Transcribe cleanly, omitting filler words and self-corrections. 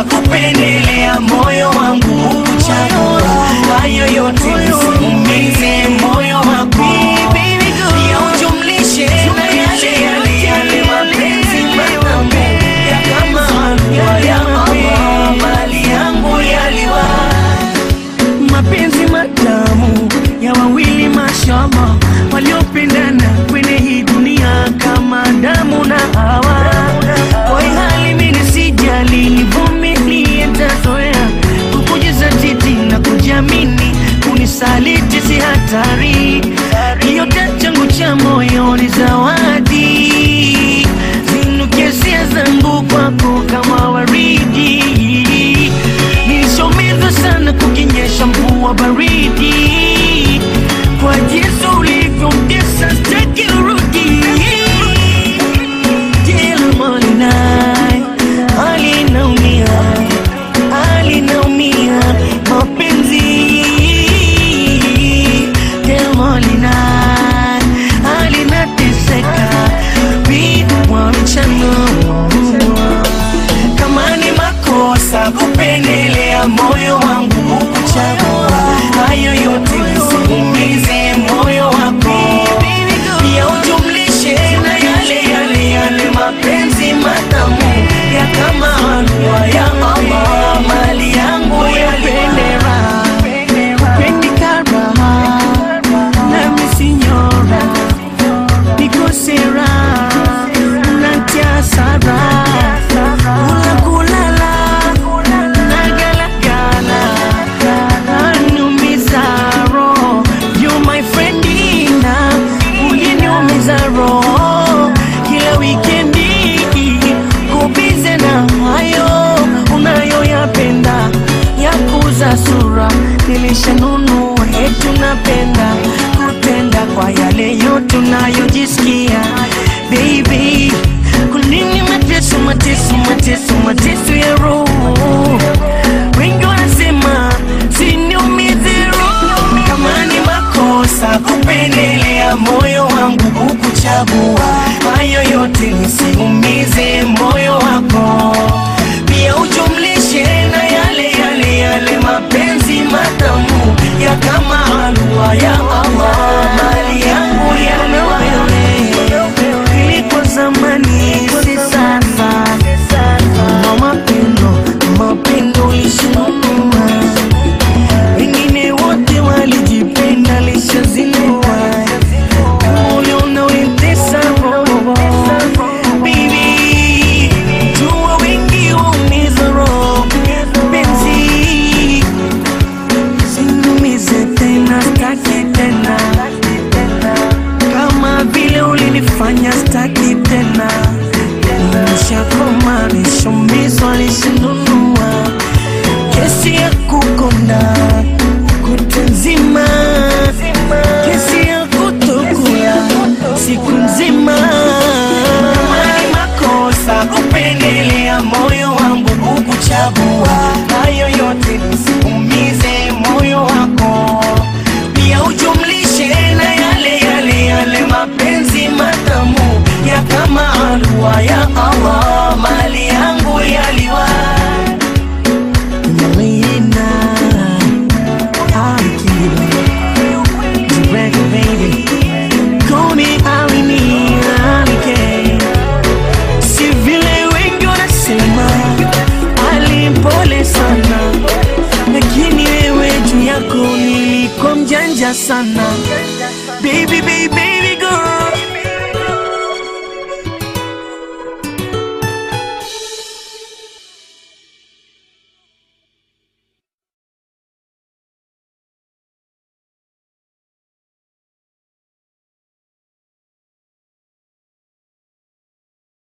makosa kupendelea moyo wangu kuchagua hayo yote nisiumize moyo wako ya ujumlishe na yale mapenzi matamu ya kama halua ya Allah mali yangu yaliwa mapenzi matamu ya wawili mashallah waliopendana kwenye hii dunia kama damu na Hawa. Kwa hali mimi sijali nivumilie nitazoea kukujizatiti na kujiamini kunisaliti si hatari yote changu cha moyo ni zawadi zinuke sia zangu kwako kama waridi nilishomizwa sana kukinyesha mvua baridi kwa jinsi ulivyomtesa sitaki urudi kila molina alinaumia mapenzi kila molina alinateseka kwa mchana kama ni makosa kupendelea moyo wangu kuchagua hayo yote nisiumize moyo wako ya ujumlishe na yale mapenzi matamu ya kama halua ya Allah mali yangu ya bendera pendikara na misinyora nikosera natia sara kulala nagalagala anumizaro you my friendina uliniumizaro kila weekendi kubize na hayo unayoyapenda ya kuza sura nilishanunua eti unapenda kutenda kwa yale yote unayojisikia baby kunini mateso ya roho wengi wanasema siniumize roho kama ni makosa kupendelea moyo wangu kukuchagua hayo yote nisiumize moyo wako pia ujumlishe na yale mapenzi matamu ya kama halua ya Allah mali yangu ya wewe ilikuwa zamani si sasa mapendo lishinunua wengine wote walijipenda lishazinua moyo unaoendesa roho baby jua wengi waumiza roho penzi sinumize tena staki tena kama vile ulinifanya staki tena nishakoma nishomizwa lishinunua kesi ya kukonda kutunzima kesi ya kutokula siku nzima mali makosa kupendelea moyo wangu kukuchagua hayo yote nisiumize moyo wako pia ujumlishe na yale mapenzi matamu ya kama halua ya Allah mali yangu yaliwa Melina Akiba direct baby call me Alike si vile wengi wanasema alimpole sana lakini wewe juu yako nilikuwa mjanja sana baby